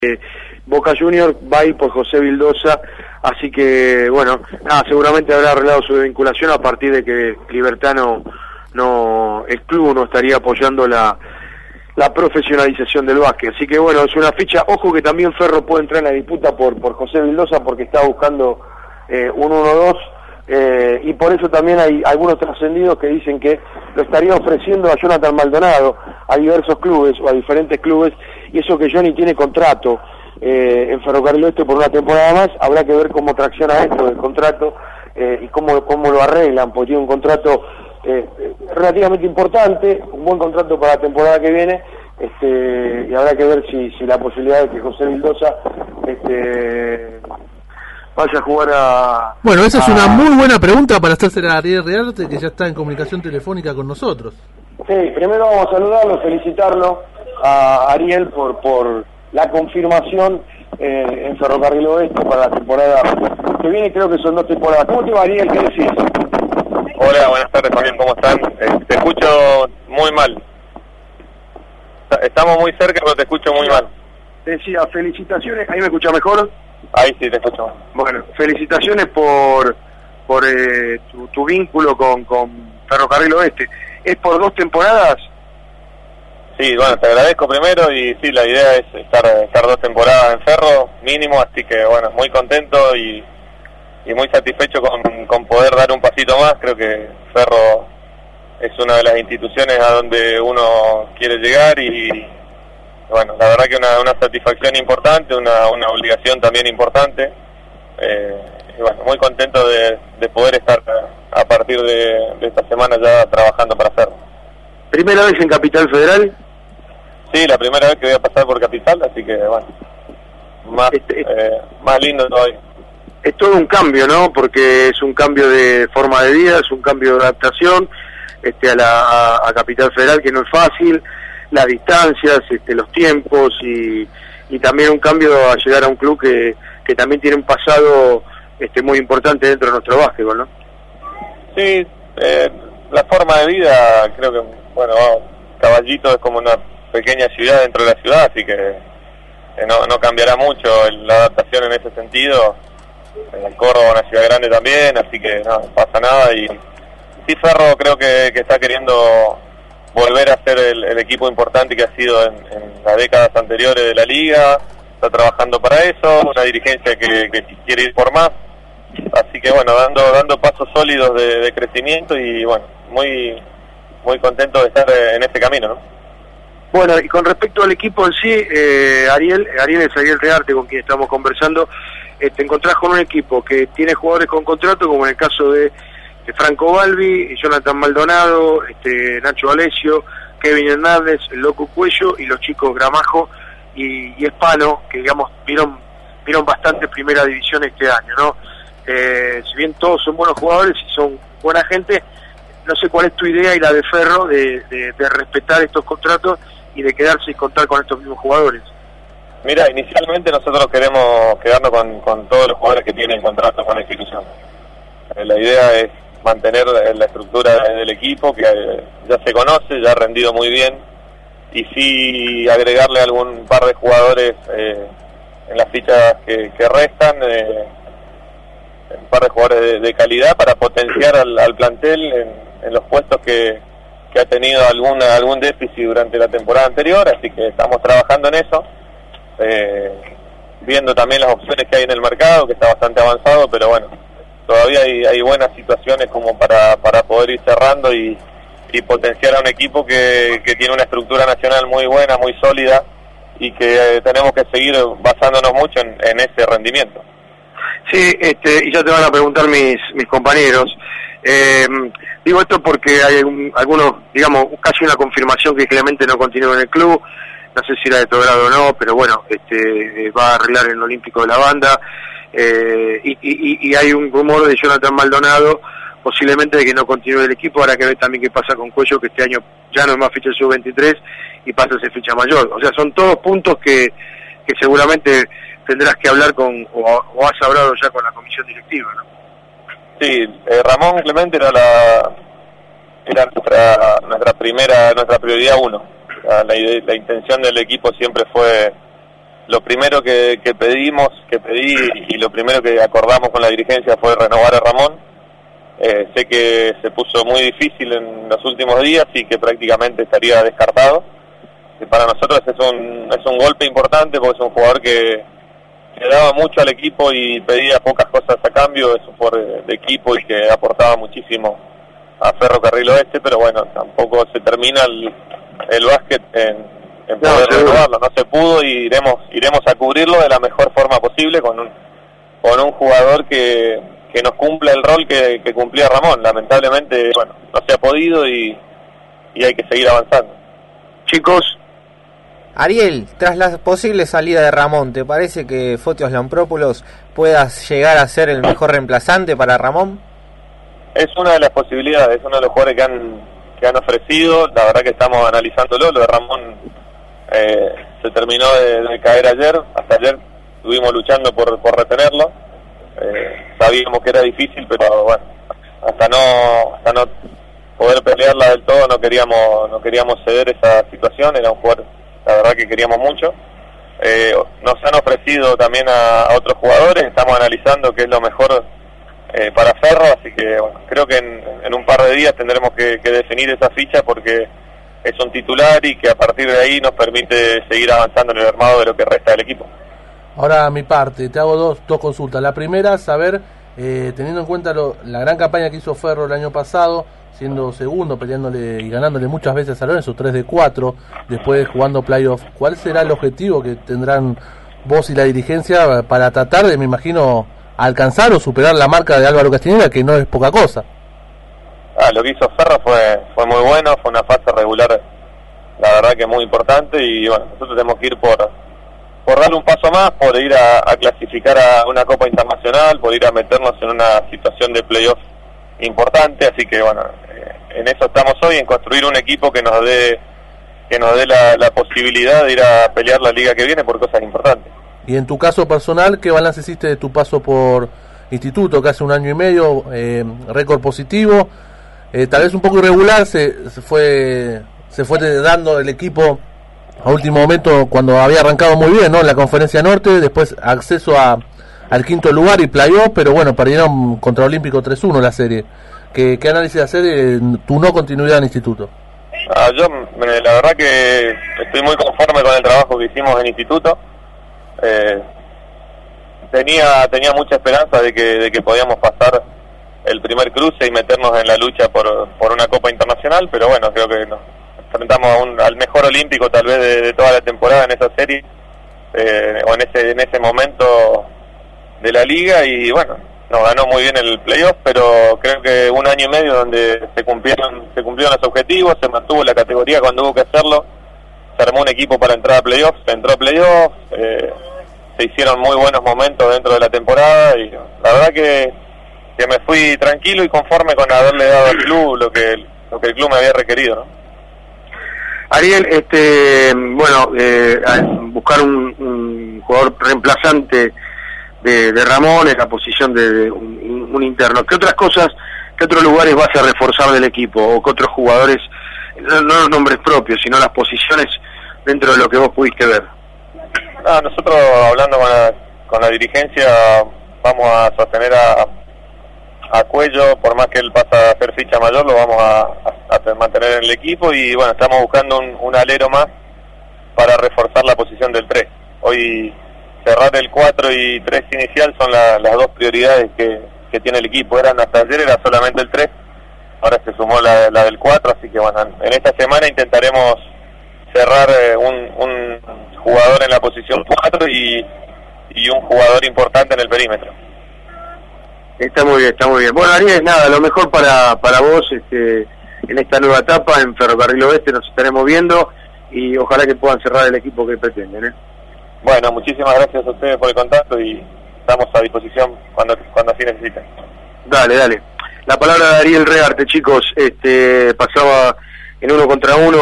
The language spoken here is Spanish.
Boca Juniors va a ir por José Vildosa, así que bueno, seguramente habrá arreglado su vinculación a partir de que Libertad el club no estaría apoyando la profesionalización del básquet, así que bueno, es una ficha. Ojo que también Ferro puede entrar en la disputa por José Vildosa porque está buscando un 1-2, y por eso también hay algunos trascendidos que dicen que lo estaría ofreciendo a Jonathan Maldonado a diversos clubes o a diferentes clubes, y eso que Johnny tiene contrato en Ferrocarril Oeste por una temporada más. Habrá que ver cómo tracciona esto del contrato y cómo lo arreglan, porque tiene un contrato relativamente importante, un buen contrato para la temporada que viene, y habrá que ver si la posibilidad de que José Vildosa vaya a jugar a... Bueno, esa es una muy buena pregunta para hacerse a Ariel Rearte, que ya está en comunicación telefónica con nosotros. Sí, primero vamos a saludarlo, felicitarlo a Ariel por la confirmación en Ferrocarril Oeste para la temporada que viene. Creo que son 2 temporadas. ¿Cómo te va, Ariel? ¿Qué decís? Hola, buenas tardes, Fabián, ¿cómo están? Te escucho muy mal. Estamos muy cerca, pero te escucho muy mal. Te decía, felicitaciones. ¿Ahí me escucha mejor? Ahí sí, te escucho mal. Bueno, felicitaciones por tu vínculo con Ferrocarril Oeste. ¿Es por 2 temporadas? Sí, bueno, te agradezco primero, y sí, la idea es estar 2 temporadas en Ferro, mínimo, así que bueno, muy contento y muy satisfecho con poder dar un pasito más. Creo que Ferro es una de las instituciones a donde uno quiere llegar, y bueno, la verdad que una satisfacción importante, una obligación también importante, y bueno, muy contento de poder estar a partir de esta semana ya trabajando para Ferro. ¿Primera vez en Capital Federal? Sí, la primera vez que voy a pasar por Capital, así que bueno, más lindo todavía. Es todo un cambio, ¿no? Porque es un cambio de forma de vida, es un cambio de adaptación a Capital Federal, que no es fácil, las distancias, los tiempos, y también un cambio a llegar a un club que también tiene un pasado muy importante dentro de nuestro básquetbol, ¿no? Sí, la forma de vida, creo que, bueno, Caballito es como una pequeña ciudad dentro de la ciudad, así que no cambiará mucho la adaptación en ese sentido. Córdoba, una ciudad grande también, así que no pasa nada. Y sí, Ferro creo que está queriendo volver a ser el equipo importante que ha sido en las décadas anteriores de la liga. Está trabajando para eso, una dirigencia que quiere ir por más, así que bueno, dando pasos sólidos de crecimiento, y bueno, muy contento de estar en ese camino, ¿no? Bueno, y con respecto al equipo en sí, Ariel es Ariel Rearte, con quien estamos conversando. Te encontrás con un equipo que tiene jugadores con contrato, como en el caso de Franco Balbi, Jonathan Maldonado, Nacho Alessio, Kevin Hernández, el Loco Cuello, y los chicos Gramajo y Espano, que digamos vieron bastante primera división este año, ¿no? Si bien todos son buenos jugadores y son buena gente, no sé cuál es tu idea y la de Ferro de respetar estos contratos y de quedarse y contar con estos mismos jugadores. Mira, inicialmente nosotros queremos quedarnos con todos los jugadores que tienen contrato con la institución. La idea es mantener la estructura del equipo, que ya se conoce, ya ha rendido muy bien, y sí agregarle algún par de jugadores en las fichas que restan, un par de jugadores de calidad para potenciar al plantel en los puestos que ha tenido algún déficit durante la temporada anterior, así que estamos trabajando en eso, viendo también las opciones que hay en el mercado, que está bastante avanzado, pero bueno, todavía hay buenas situaciones como para poder ir cerrando y potenciar a un equipo que tiene una estructura nacional muy buena, muy sólida, y que tenemos que seguir basándonos mucho en ese rendimiento. Sí, y ya te van a preguntar mis compañeros. Digo esto porque hay algunos, digamos, casi una confirmación que Clemente no continúa en el club. No sé si era de todo grado o no, pero bueno, va a arreglar en el Olímpico de la Banda. Y hay un rumor de Jonathan Maldonado, posiblemente de que no continúe el equipo. Habrá que ver también qué pasa con Cuello, que este año ya no es más ficha sub-23 y pasa a ser ficha mayor. O sea, son todos puntos que seguramente tendrás que hablar o has hablado ya con la comisión directiva, ¿no? Sí, Ramón Clemente era nuestra prioridad 1. La intención del equipo siempre fue lo primero que pedí y lo primero que acordamos con la dirigencia fue renovar a Ramón. Sé que se puso muy difícil en los últimos días y que prácticamente estaría descartado. Que para nosotros es un golpe importante porque es un jugador que le daba mucho al equipo y pedía pocas cosas a cambio, es un jugador de equipo y que aportaba muchísimo a Ferrocarril Oeste, pero bueno, tampoco se termina el básquet en poder renovarlo, no se pudo y iremos a cubrirlo de la mejor forma posible con un jugador que nos cumple el rol que cumplía Ramón. Lamentablemente, bueno, no se ha podido y hay que seguir avanzando. Chicos, Ariel, tras la posible salida de Ramón, ¿te parece que Fotios Lamprópulos pueda llegar a ser el mejor reemplazante para Ramón? Es una de las posibilidades, es uno de los jugadores que han ofrecido. La verdad que estamos analizándolo. Lo de Ramón se terminó de caer ayer. Hasta ayer estuvimos luchando por retenerlo. Sabíamos que era difícil, pero bueno, hasta no poder pelearla del todo no queríamos ceder esa situación. Era un jugador, la verdad que queríamos mucho. Nos han ofrecido también a otros jugadores. Estamos analizando qué es lo mejor para Ferro, así que bueno, creo que en un par de días tendremos que definir esa ficha porque es un titular y que a partir de ahí nos permite seguir avanzando en el armado de lo que resta del equipo. Ahora mi parte, te hago dos consultas. La primera, saber, teniendo en cuenta la gran campaña que hizo Ferro el año pasado, siendo segundo, peleándole y ganándole muchas veces a Lorenzo, 3 de 4, después jugando playoff, ¿cuál será el objetivo que tendrán vos y la dirigencia para tratar de, me imagino, alcanzar o superar la marca de Álvaro Castañeda, que no es poca cosa? Lo que hizo Ferro fue muy bueno, fue una fase regular, la verdad que muy importante, y bueno, nosotros tenemos que ir por darle un paso más, por ir a clasificar a una Copa Internacional, por ir a meternos en una situación de playoff importante, así que bueno, en eso estamos hoy, en construir un equipo que nos dé la posibilidad de ir a pelear la liga que viene por cosas importantes. Y en tu caso personal, ¿qué balance hiciste de tu paso por Instituto, que hace 1 año y medio, récord positivo, tal vez un poco irregular, se fue dando el equipo a último momento cuando había arrancado muy bien, ¿no? En la Conferencia Norte, después acceso al 5º lugar y playoff, pero bueno, perdieron contra Olímpico 3-1 la serie. ¿Qué análisis hacer de tu no continuidad en Instituto? Yo la verdad que estoy muy conforme con el trabajo que hicimos en Instituto. Tenía mucha esperanza de que podíamos pasar el primer cruce y meternos en la lucha por una Copa Internacional, pero bueno, creo que nos enfrentamos al mejor olímpico tal vez de toda la temporada en esa serie, o en ese momento de la liga, y bueno, nos ganó muy bien el playoff, pero creo que 1 año y medio donde se cumplieron los objetivos, se mantuvo la categoría cuando hubo que hacerlo, se armó un equipo para entrar a playoff, se entró a playoff, se hicieron muy buenos momentos dentro de la temporada, y la verdad que me fui tranquilo y conforme con haberle dado al club lo que el club me había requerido, ¿no? Ariel, buscar un jugador reemplazante de Ramón en la posición de un interno. ¿Qué otros lugares vas a reforzar del equipo? ¿O qué otros jugadores, no los nombres propios, sino las posiciones dentro de lo que vos pudiste ver? Nosotros, hablando con la dirigencia, vamos a sostener a Cuello, por más que él pasa a ser ficha mayor, lo vamos a mantener en el equipo, y bueno, estamos buscando un alero más para reforzar la posición del 3. Hoy cerrar el 4 y 3 inicial son las dos prioridades que tiene el equipo. Hasta ayer era solamente el 3, ahora se sumó la del 4, así que bueno, en esta semana intentaremos cerrar un jugador en la posición 4 y un jugador importante en el perímetro. Está muy bien. Bueno, Ariel, nada, lo mejor para vos en esta nueva etapa en Ferrocarril Oeste. Nos estaremos viendo y ojalá que puedan cerrar el equipo que pretenden, Bueno, muchísimas gracias a ustedes por el contacto y estamos a disposición cuando así necesiten. Dale. La palabra de Ariel Rearte, chicos, pasaba en 1 contra 1.